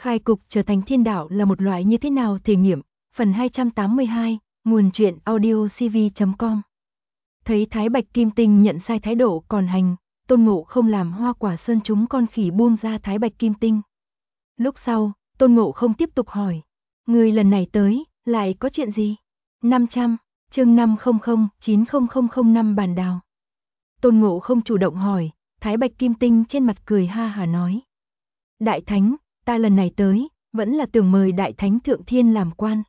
Khai cục trở thành thiên đạo là một loại như thế nào thể nghiệm, phần 282, nguồn truyện audiocv.com. Thấy Thái Bạch Kim Tinh nhận sai thái độ còn hành, Tôn Ngộ Không làm Hoa Quả Sơn chúng con khỉ buông ra Thái Bạch Kim Tinh. Lúc sau, Tôn Ngộ Không tiếp tục hỏi, người lần này tới, lại có chuyện gì? 500, chương 500-90005 Bàn Đào. Tôn Ngộ Không chủ động hỏi, Thái Bạch Kim Tinh trên mặt cười ha hả nói. Đại Thánh, ta lần này tới, vẫn là tưởng mời Đại Thánh Thượng Thiên làm quan.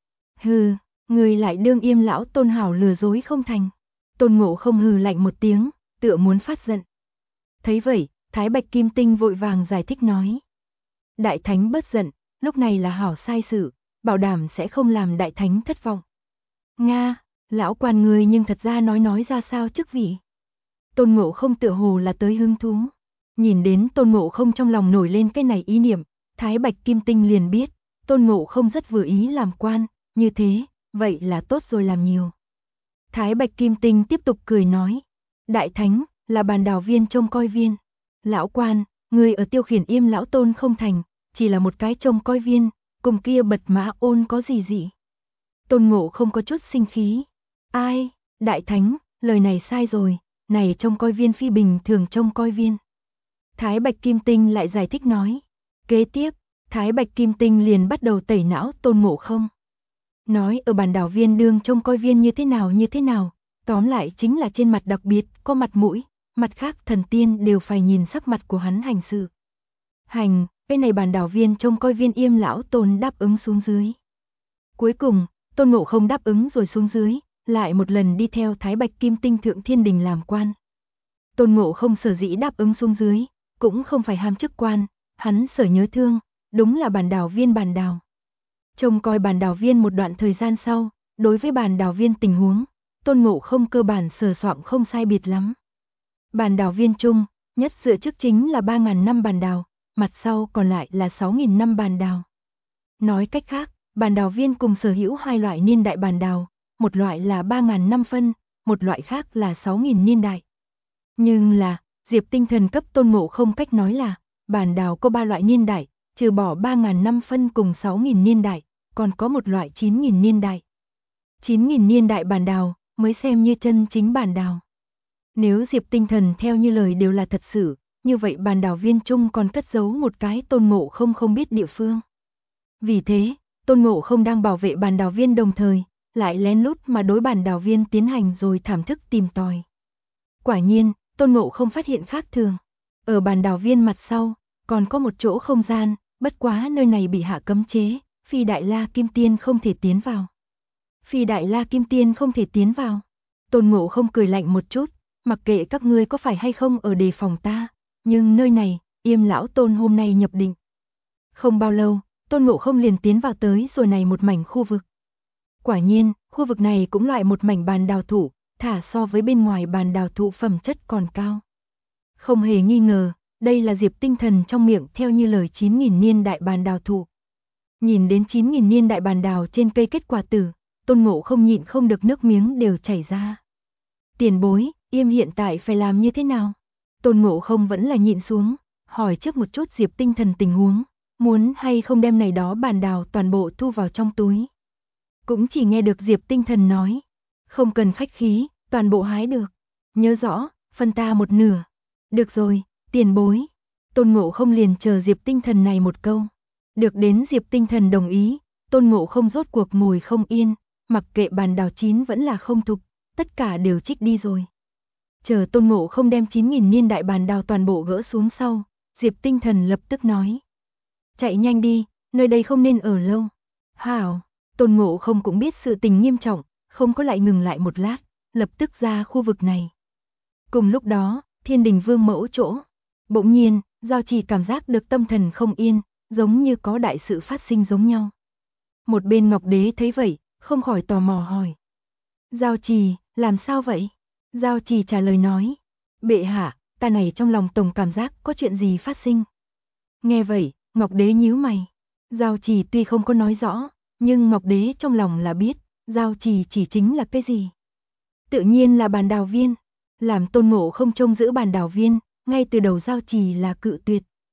Hừ, người lại đương Yêm lão Tôn hảo lừa dối không thành. Tôn Ngộ Không hừ lạnh một tiếng, tựa muốn phát giận. Thấy vậy, Thái Bạch Kim Tinh vội vàng giải thích nói. Đại Thánh bớt giận, lúc này là hảo sai sự, bảo đảm sẽ không làm Đại Thánh thất vọng. Nga, lão quan người nhưng thật ra nói ra sao chức vị. Tôn Ngộ Không tựa hồ là tới hứng thú. Nhìn đến Tôn Ngộ Không trong lòng nổi lên cái này ý niệm, Thái Bạch Kim Tinh liền biết, Tôn Ngộ Không rất vừa ý làm quan, như thế, vậy là tốt rồi làm nhiều. Thái Bạch Kim Tinh tiếp tục cười nói, Đại Thánh, là Bàn Đào viên trông coi viên. Lão quan, người ở Tiêu Khiển Yêm lão Tôn không thành, chỉ là một cái trông coi viên, cùng kia Bật Mã Ôn có gì dị. Tôn Ngộ Không có chút sinh khí. Ai, Đại Thánh, lời này sai rồi, này trông coi viên phi bình thường trông coi viên. Thái Bạch Kim Tinh lại giải thích nói. Kế tiếp, Thái Bạch Kim Tinh liền bắt đầu tẩy não Tôn Ngộ Không. Nói ở Bàn Đào viên đương trông coi viên như thế nào, tóm lại chính là trên mặt đặc biệt, có mặt mũi, mặt khác thần tiên đều phải nhìn sắc mặt của hắn hành sự. Hành, cái này Bàn Đào viên trông coi viên Yêm lão Tôn đáp ứng xuống dưới. Cuối cùng, Tôn Ngộ Không đáp ứng rồi xuống dưới, lại một lần đi theo Thái Bạch Kim Tinh thượng thiên đình làm quan. Tôn Ngộ Không sở dĩ đáp ứng xuống dưới, cũng không phải ham chức quan, hắn sở nhớ thương, đúng là Bàn Đào viên Bàn Đào. Trông coi Bàn Đào viên một đoạn thời gian sau, đối với Bàn Đào viên tình huống, Tôn Ngộ Không cơ bản sờ soạng không sai biệt lắm. Bàn Đào viên chung, nhất dựa chức chính là 3.000 năm Bàn Đào, mặt sau còn lại là 6.000 năm Bàn Đào. Nói cách khác, Bàn Đào viên cùng sở hữu hai loại niên đại Bàn Đào, một loại là 3.000 năm phân, một loại khác là 6.000 niên đại. Nhưng là, Diệp Tinh Thần cấp Tôn Ngộ Không cách nói là, Bàn Đào có 3 loại niên đại, trừ bỏ 3.000 năm phân cùng 6.000 niên đại, còn có một loại 9.000 niên đại. 9.000 niên đại Bàn Đào mới xem như chân chính Bàn Đào. Nếu Diệp Tinh Thần theo như lời đều là thật sự, như vậy Bàn Đào viên chung còn cất giấu một cái Tôn Ngộ Không không biết địa phương. Vì thế, Tôn Ngộ Không đang bảo vệ Bàn Đào viên đồng thời, lại lén lút mà đối Bàn Đào viên tiến hành rồi thảm thức tìm tòi. Quả nhiên, Tôn Ngộ Không phát hiện khác thường. Ở Bàn Đào viên mặt sau, còn có một chỗ không gian, bất quá nơi này bị hạ cấm chế, Phi Đại La Kim Tiên không thể tiến vào. Phi Đại La Kim Tiên không thể tiến vào. Tôn Ngộ Không cười lạnh một chút, mặc kệ các ngươi có phải hay không ở đề phòng ta, nhưng nơi này, Yêm lão Tôn hôm nay nhập định. Không bao lâu, Tôn Ngộ Không liền tiến vào tới rồi này một mảnh khu vực. Quả nhiên, khu vực này cũng loại một mảnh bàn đào thụ, thả so với bên ngoài bàn đào thụ phẩm chất còn cao. Không hề nghi ngờ, đây là Diệp Tinh Thần trong miệng theo như lời 9.000 niên đại bàn đào thụ. Nhìn đến 9.000 niên đại bàn đào trên cây kết quả tử, Tôn Ngộ Không nhịn không được nước miếng đều chảy ra. Tiền bối, Yêm hiện tại phải làm như thế nào? Tôn Ngộ Không vẫn là nhịn xuống, hỏi trước một chút Diệp Tinh Thần tình huống, muốn hay không đem này đó bàn đào toàn bộ thu vào trong túi. Cũng chỉ nghe được Diệp Tinh Thần nói, không cần khách khí, toàn bộ hái được. Nhớ rõ, phân ta một nửa. Được rồi, tiền bối. Tôn Ngộ Không liền chờ Diệp Tinh Thần này một câu. Được đến Diệp Tinh Thần đồng ý, Tôn Ngộ Không rốt cuộc ngồi không yên, mặc kệ bàn đào chín vẫn là không thục, tất cả đều trích đi rồi. Chờ Tôn Ngộ Không đem 9.000 niên đại bàn đào toàn bộ gỡ xuống sau, Diệp Tinh Thần lập tức nói. Chạy nhanh đi, nơi đây không nên ở lâu. Hảo, Tôn Ngộ Không cũng biết sự tình nghiêm trọng, không có lại ngừng lại một lát, lập tức ra khu vực này. Cùng lúc đó, Thiên Đình Vương mẫu chỗ. Bỗng nhiên, Giao Trì cảm giác được tâm thần không yên, giống như có đại sự phát sinh giống nhau. Một bên Ngọc Đế thấy vậy, không khỏi tò mò hỏi. Giao Trì, làm sao vậy? Giao Trì trả lời nói. Bệ hạ, ta này trong lòng tổng cảm giác có chuyện gì phát sinh. Nghe vậy, Ngọc Đế nhíu mày. Giao Trì tuy không có nói rõ, nhưng Ngọc Đế trong lòng là biết, Giao Trì chỉ chính là cái gì. Tự nhiên là bàn đào viên. Làm Tôn Ngộ Không trông giữ bàn đào viên, ngay từ đầu Giao Trì là cự tuyệt.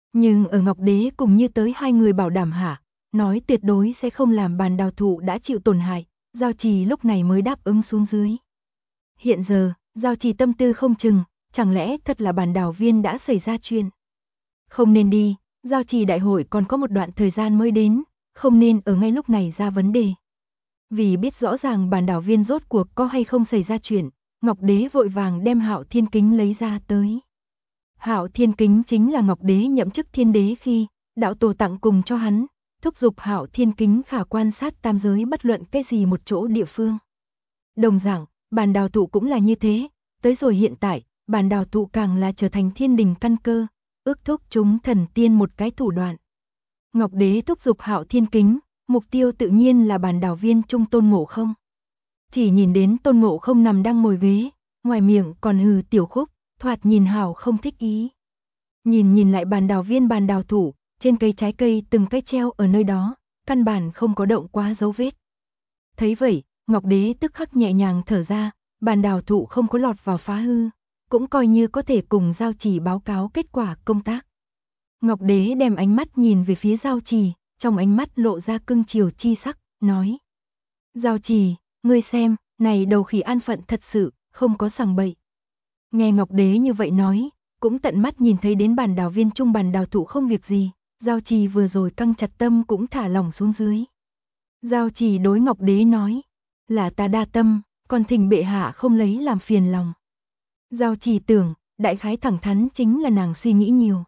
Nhưng ở Ngọc Đế cùng Như Tới hai người bảo đảm hạ, nói tuyệt đối sẽ không làm bàn đào thụ đã chịu tổn hại, Giao Trì lúc này mới đáp ứng xuống dưới. Hiện giờ, Giao Trì tâm tư không chừng, chẳng lẽ thật là bàn đào viên đã xảy ra chuyện. Không nên đi, Giao Trì đại hội còn có một đoạn thời gian mới đến, không nên ở ngay lúc này ra vấn đề. Vì biết rõ ràng bàn đảo viên rốt cuộc có hay không xảy ra chuyện, Ngọc Đế vội vàng đem Hạo Thiên Kính lấy ra tới. Hạo Thiên Kính chính là Ngọc Đế nhậm chức thiên đế khi đạo tổ tặng cùng cho hắn, thúc giục Hạo Thiên Kính khả quan sát tam giới bất luận cái gì một chỗ địa phương. Đồng dạng, bàn đào thụ cũng là như thế, tới rồi hiện tại, bàn đào thụ càng là trở thành thiên đình căn cơ, ước thúc chúng thần tiên một cái thủ đoạn. Ngọc Đế thúc giục Hạo Thiên Kính, mục tiêu tự nhiên là bàn đào viên trung Tôn Ngộ Không. Chỉ nhìn đến Tôn Ngộ Không nằm đang ngồi ghế, ngoài miệng còn hừ tiểu khúc, thoạt nhìn hào không thích ý. Nhìn lại bàn đào viên bàn đào thủ, trên cây trái cây từng cái treo ở nơi đó, căn bản không có động quá dấu vết. Thấy vậy, Ngọc Đế tức khắc nhẹ nhàng thở ra, bàn đào thụ không có lọt vào phá hư, cũng coi như có thể cùng Giao Trì báo cáo kết quả công tác. Ngọc Đế đem ánh mắt nhìn về phía Giao Trì, trong ánh mắt lộ ra cưng chiều chi sắc, nói: Giao Trì, ngươi xem, này đầu khỉ an phận thật sự, không có sằng bậy. Nghe Ngọc Đế như vậy nói, cũng tận mắt nhìn thấy đến bàn đào viên trung bàn đào thụ không việc gì, Giao Trì vừa rồi căng chặt tâm cũng thả lỏng xuống dưới. Giao Trì đối Ngọc Đế nói: là ta đa tâm, còn thỉnh bệ hạ không lấy làm phiền lòng. Giao Trì tưởng, đại khái thẳng thắn chính là nàng suy nghĩ nhiều.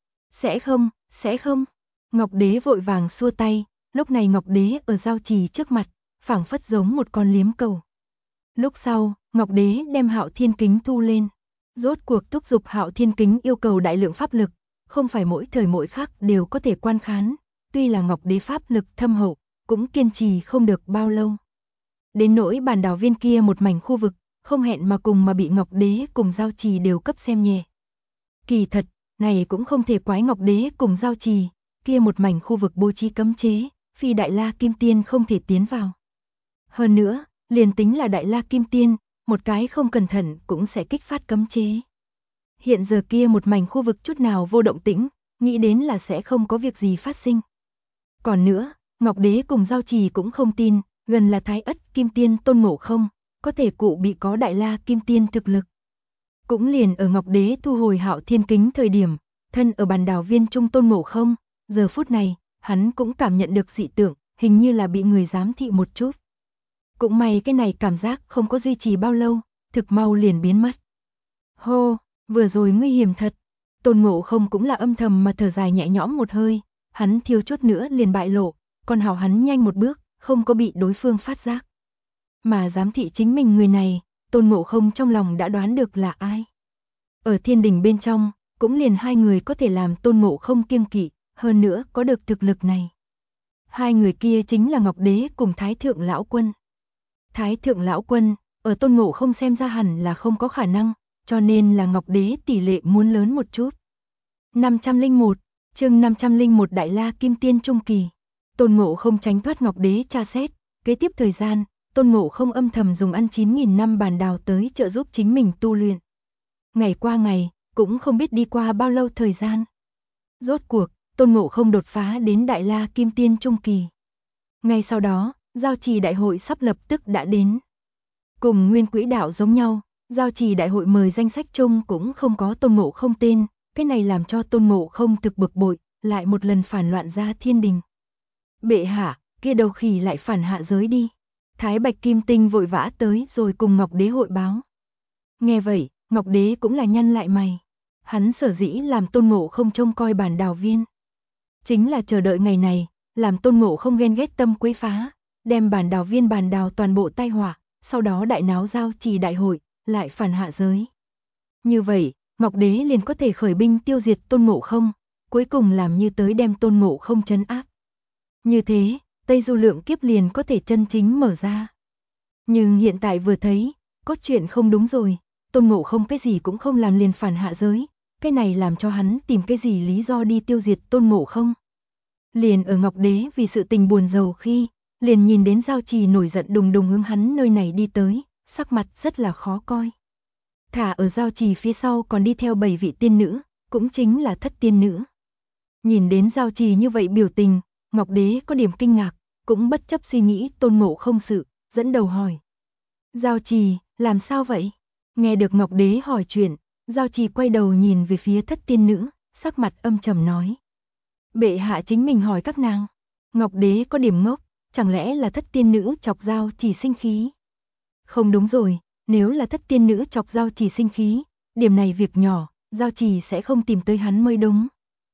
Sẽ không. Ngọc Đế vội vàng xua tay, lúc này Ngọc Đế ở Giao Trì trước mặt, phảng phất giống một con liếm cầu. Lúc sau, Ngọc Đế đem Hạo Thiên Kính thu lên. Rốt cuộc thúc giục Hạo Thiên Kính yêu cầu đại lượng pháp lực, không phải mỗi thời mỗi khắc đều có thể quan khán, tuy là Ngọc Đế pháp lực thâm hậu, cũng kiên trì không được bao lâu. Đến nỗi bàn đào viên kia một mảnh khu vực, không hẹn mà cùng mà bị Ngọc Đế cùng Giao Trì đều cấp xem nhẹ. Kỳ thật, này cũng không thể quái Ngọc Đế cùng Giao Trì, kia một mảnh khu vực bố trí cấm chế, Phi Đại La Kim Tiên không thể tiến vào. Hơn nữa, liền tính là Đại La Kim Tiên, một cái không cẩn thận cũng sẽ kích phát cấm chế. Hiện giờ kia một mảnh khu vực chút nào vô động tĩnh, nghĩ đến là sẽ không có việc gì phát sinh. Còn nữa, Ngọc Đế cùng Giao Trì cũng không tin, gần là Thái Ất Kim Tiên Tôn Ngộ Không, có thể cụ bị có Đại La Kim Tiên thực lực. Cũng liền ở Ngọc Đế thu hồi Hạo Thiên Kính thời điểm, thân ở bàn đào viên trung Tôn Ngộ Không, giờ phút này, hắn cũng cảm nhận được dị tượng, hình như là bị người giám thị một chút. Cũng may cái này cảm giác không có duy trì bao lâu, thực mau liền biến mất. Hô, vừa rồi nguy hiểm thật. Tôn Ngộ Không cũng là âm thầm mà thở dài nhẹ nhõm một hơi, hắn thiếu chút nữa liền bại lộ, còn hảo hắn nhanh một bước, không có bị đối phương phát giác. Mà giám thị chính mình người này, Tôn Ngộ Không trong lòng đã đoán được là ai. Ở thiên đình bên trong, cũng liền hai người có thể làm Tôn Ngộ Không kiêng kỵ, hơn nữa có được thực lực này. Hai người kia chính là Ngọc Đế cùng Thái Thượng Lão Quân. Thái Thượng Lão Quân, ở Tôn Ngộ Không xem ra hẳn là không có khả năng, cho nên là Ngọc Đế tỷ lệ muốn lớn một chút. 501, chương 501 Đại La Kim Tiên Trung Kỳ. Tôn Ngộ Không tránh thoát Ngọc Đế tra xét, kế tiếp thời gian, Tôn Ngộ Không âm thầm dùng ăn 9.000 năm bàn đào tới trợ giúp chính mình tu luyện. Ngày qua ngày, cũng không biết đi qua bao lâu thời gian. Rốt cuộc, Tôn Ngộ Không đột phá đến Đại La Kim Tiên Trung Kỳ. Ngay sau đó, Giao Trì Đại hội sắp lập tức đã đến. Cùng Nguyên Quỹ Đạo giống nhau, Giao Trì Đại hội mời danh sách chung cũng không có Tôn Ngộ Không tên, cái này làm cho Tôn Ngộ Không thực bực bội, lại một lần phản loạn ra thiên đình. Bệ hạ, kia đầu khỉ lại phản hạ giới đi. Thái Bạch Kim Tinh vội vã tới rồi cùng Ngọc Đế hội báo. Nghe vậy, Ngọc Đế cũng là nhăn lại mày. Hắn sở dĩ làm Tôn Ngộ Không trông coi bản đào viên. Chính là chờ đợi ngày này, làm Tôn Ngộ Không ghen ghét tâm quấy phá, đem bản đào viên bản đào toàn bộ tai họa, sau đó đại náo Giao Trì Đại hội, lại phản hạ giới. Như vậy, Ngọc Đế liền có thể khởi binh tiêu diệt Tôn Ngộ Không, cuối cùng làm Như Tới đem Tôn Ngộ Không trấn áp. Như thế, Tây Du lượng kiếp liền có thể chân chính mở ra. Nhưng hiện tại vừa thấy, cốt truyện không đúng rồi, Tôn Ngộ Không cái gì cũng không làm liền phản hạ giới, cái này làm cho hắn tìm cái gì lý do đi tiêu diệt Tôn Ngộ Không. Liền ở Ngọc Đế vì sự tình buồn rầu khi, liền nhìn đến Giao Trì nổi giận đùng đùng hướng hắn nơi này đi tới, sắc mặt rất là khó coi. Thả ở Giao Trì phía sau còn đi theo 7 vị tiên nữ, cũng chính là thất tiên nữ. Nhìn đến Giao Trì như vậy biểu tình, Ngọc Đế có điểm kinh ngạc, cũng bất chấp suy nghĩ Tôn Ngộ Không sự, dẫn đầu hỏi. Giao Trì, làm sao vậy? Nghe được Ngọc Đế hỏi chuyện, Giao Trì quay đầu nhìn về phía Thất Tiên Nữ, sắc mặt âm trầm nói. Bệ hạ chính mình hỏi các nàng. Ngọc Đế có điểm ngốc, chẳng lẽ là Thất Tiên Nữ chọc Giao Trì sinh khí? Không đúng rồi, nếu là Thất Tiên Nữ chọc Giao Trì sinh khí, điểm này việc nhỏ, Giao Trì sẽ không tìm tới hắn mới đúng.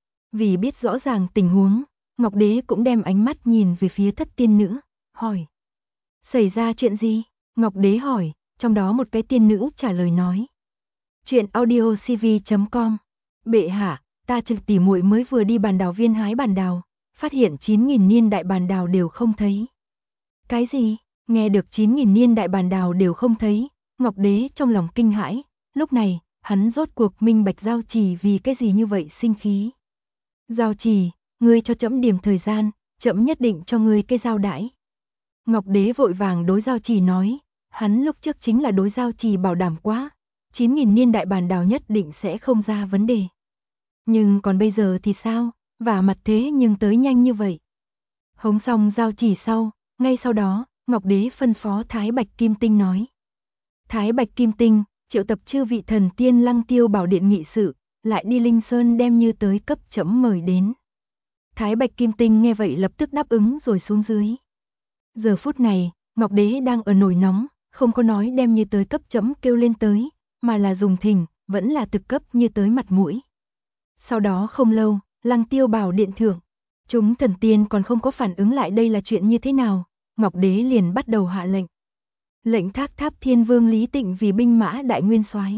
Vì biết rõ ràng tình huống, Ngọc Đế cũng đem ánh mắt nhìn về phía Thất Tiên Nữ, hỏi. Xảy ra chuyện gì? Ngọc Đế hỏi, trong đó một cái tiên nữ trả lời nói. Chuyện audiocv.com. Bệ hạ, ta trực tỉ muội mới vừa đi bàn đào viên hái bàn đào, phát hiện 9.000 niên đại bàn đào đều không thấy. Cái gì? Nghe được 9.000 niên đại bàn đào đều không thấy, Ngọc Đế trong lòng kinh hãi, lúc này, hắn rốt cuộc minh bạch Giao Trì vì cái gì như vậy sinh khí. Giao Trì, ngươi cho trẫm điểm thời gian, trẫm nhất định cho ngươi cái giao đãi. Ngọc Đế vội vàng đối Giao Trì nói, hắn lúc trước chính là đối Giao Trì bảo đảm quá, 9.000 niên đại bàn đào nhất định sẽ không ra vấn đề. Nhưng còn bây giờ thì sao, vả mặt thế nhưng tới nhanh như vậy. Hống xong Giao Trì sau, ngay sau đó, Ngọc Đế phân phó Thái Bạch Kim Tinh nói. Thái Bạch Kim Tinh, triệu tập chư vị thần tiên Lăng Tiêu Bảo Điện nghị sự, lại đi Linh Sơn đem như tới cấp trẫm mời đến. Thái Bạch Kim Tinh nghe vậy lập tức đáp ứng rồi xuống dưới. Giờ phút này, Ngọc Đế đang ở nổi nóng, không có nói đem như tới cấp trẫm kêu lên tới, mà là dùng thỉnh, vẫn là thực cấp như tới mặt mũi. Sau đó không lâu, Lăng Tiêu Bảo Điện thượng, chúng thần tiên còn không có phản ứng lại đây là chuyện như thế nào, Ngọc Đế liền bắt đầu hạ lệnh. Lệnh thác Tháp Thiên Vương Lý Tịnh vì binh mã đại nguyên soái,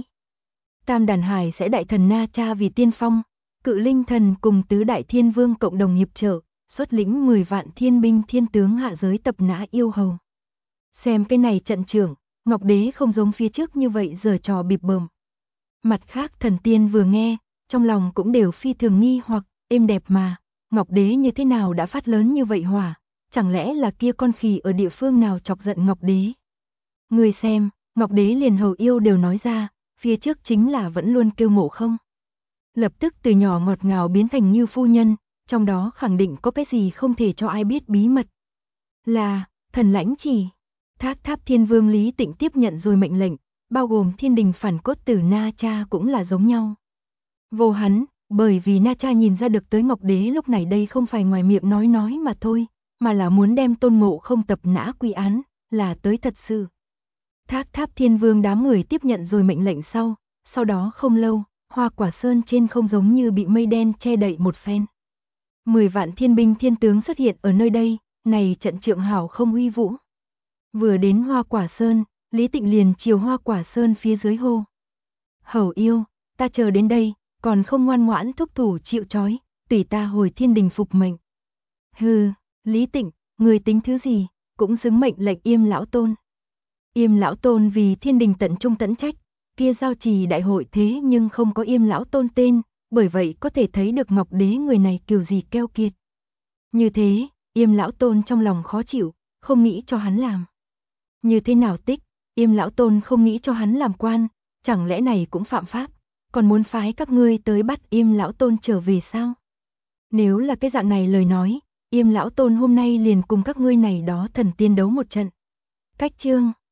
Tam Đàn Hải sẽ đại thần Na Cha vì tiên phong, Cự Linh Thần cùng tứ đại thiên vương cộng đồng hiệp trợ, xuất lĩnh 10 vạn thiên binh thiên tướng hạ giới tập nã yêu hầu. Xem cái này trận trưởng, Ngọc Đế không giống phía trước như vậy giở trò bịp bợm. Mặt khác thần tiên vừa nghe, trong lòng cũng đều phi thường nghi hoặc, êm đẹp mà, Ngọc Đế như thế nào đã phát lớn như vậy hỏa, chẳng lẽ là kia con khỉ ở địa phương nào chọc giận Ngọc Đế. Người xem, Ngọc Đế liền hầu yêu đều nói ra, phía trước chính là vẫn luôn kêu Ngộ Không. Lập tức từ nhỏ ngọt ngào biến thành như phu nhân, trong đó khẳng định có cái gì không thể cho ai biết bí mật. Là, thần lãnh chỉ. Thác Tháp Thiên Vương Lý Tịnh tiếp nhận rồi mệnh lệnh, bao gồm thiên đình phản cốt tử Na Cha cũng là giống nhau. Vô hắn, bởi vì Na Cha nhìn ra được tới Ngọc Đế lúc này đây không phải ngoài miệng nói mà thôi, mà là muốn đem Tôn Ngộ Không tập nã quy án, là tới thật sự. Thác Tháp Thiên Vương đám người tiếp nhận rồi mệnh lệnh sau đó không lâu, Hoa Quả Sơn trên không giống như bị mây đen che đậy một phen. 10 vạn thiên binh thiên tướng xuất hiện ở nơi đây, này trận trượng hảo không uy vũ. Vừa đến Hoa Quả Sơn, Lý Tịnh liền chiều Hoa Quả Sơn phía dưới hô. Hầu yêu, ta chờ đến đây, còn không ngoan ngoãn thúc thủ chịu trói, tùy ta hồi thiên đình phục mệnh. Hừ, Lý Tịnh, người tính thứ gì, cũng xứng mệnh lệnh Yêm Lão Tôn. Yêm Lão Tôn vì thiên đình tận trung tận trách, kia Giao Trì đại hội thế nhưng không có Yêm Lão Tôn tên, bởi vậy có thể thấy được Ngọc Đế người này kiểu gì keo kiệt. Như thế, Yêm Lão Tôn trong lòng khó chịu, không nghĩ cho hắn làm. Như thế nào tích, Yêm Lão Tôn không nghĩ cho hắn làm quan, chẳng lẽ này cũng phạm pháp, còn muốn phái các ngươi tới bắt Yêm Lão Tôn trở về sao? Nếu là cái dạng này lời nói, Yêm Lão Tôn hôm nay liền cùng các ngươi này đó thần tiên đấu một trận. Cách chương